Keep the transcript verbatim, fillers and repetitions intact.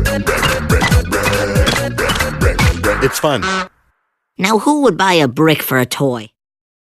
It's fun. Now who would buy a brick for a toy?